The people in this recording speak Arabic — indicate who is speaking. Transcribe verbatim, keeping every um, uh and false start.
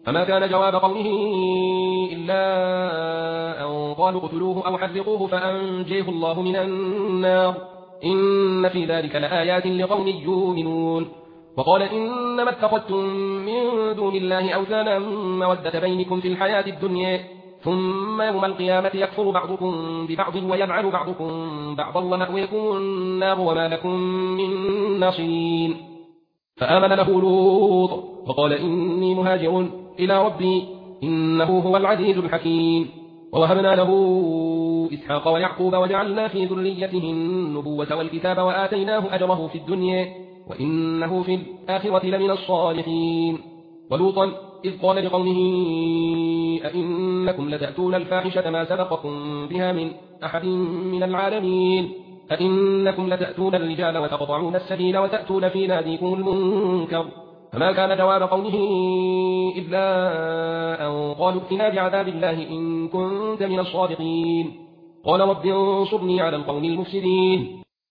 Speaker 1: فما كان جواب قومه إلا أن قالوا اقتلوه أو حرقوه فأنجيه الله من النار إن في ذلك لآيات لقوم يؤمنون. وقال إنما اتخذتم من دون الله أوثانا مودة بينكم في الحياة الدنيا ثم يوم القيامة يكفر بعضكم ببعض ويلعن بعضكم بعضا ومأويكم النار وما لكم من ناصرين. فآمن له لوط وقال إني مهاجر إلى ربي إنه هو العزيز الحكيم. ووهبنا له إسحاق ويعقوب وجعلنا في ذريته النبوة والكتاب وآتيناه أجره في الدنيا وإنه في الآخرة لمن الصالحين. ولوطا إذ قال لقومه أئنكم لتأتون الفاحشة ما سبقكم بها من أحد من العالمين أئنكم لتأتون الرجال وتقطعون السبيل وتأتون في ناديكم المنكر. فما كان جواب قومه إلا أن قالوا ائتنا بعذاب الله إن كنت من الصادقين. قال رب انصرني على القوم المفسدين.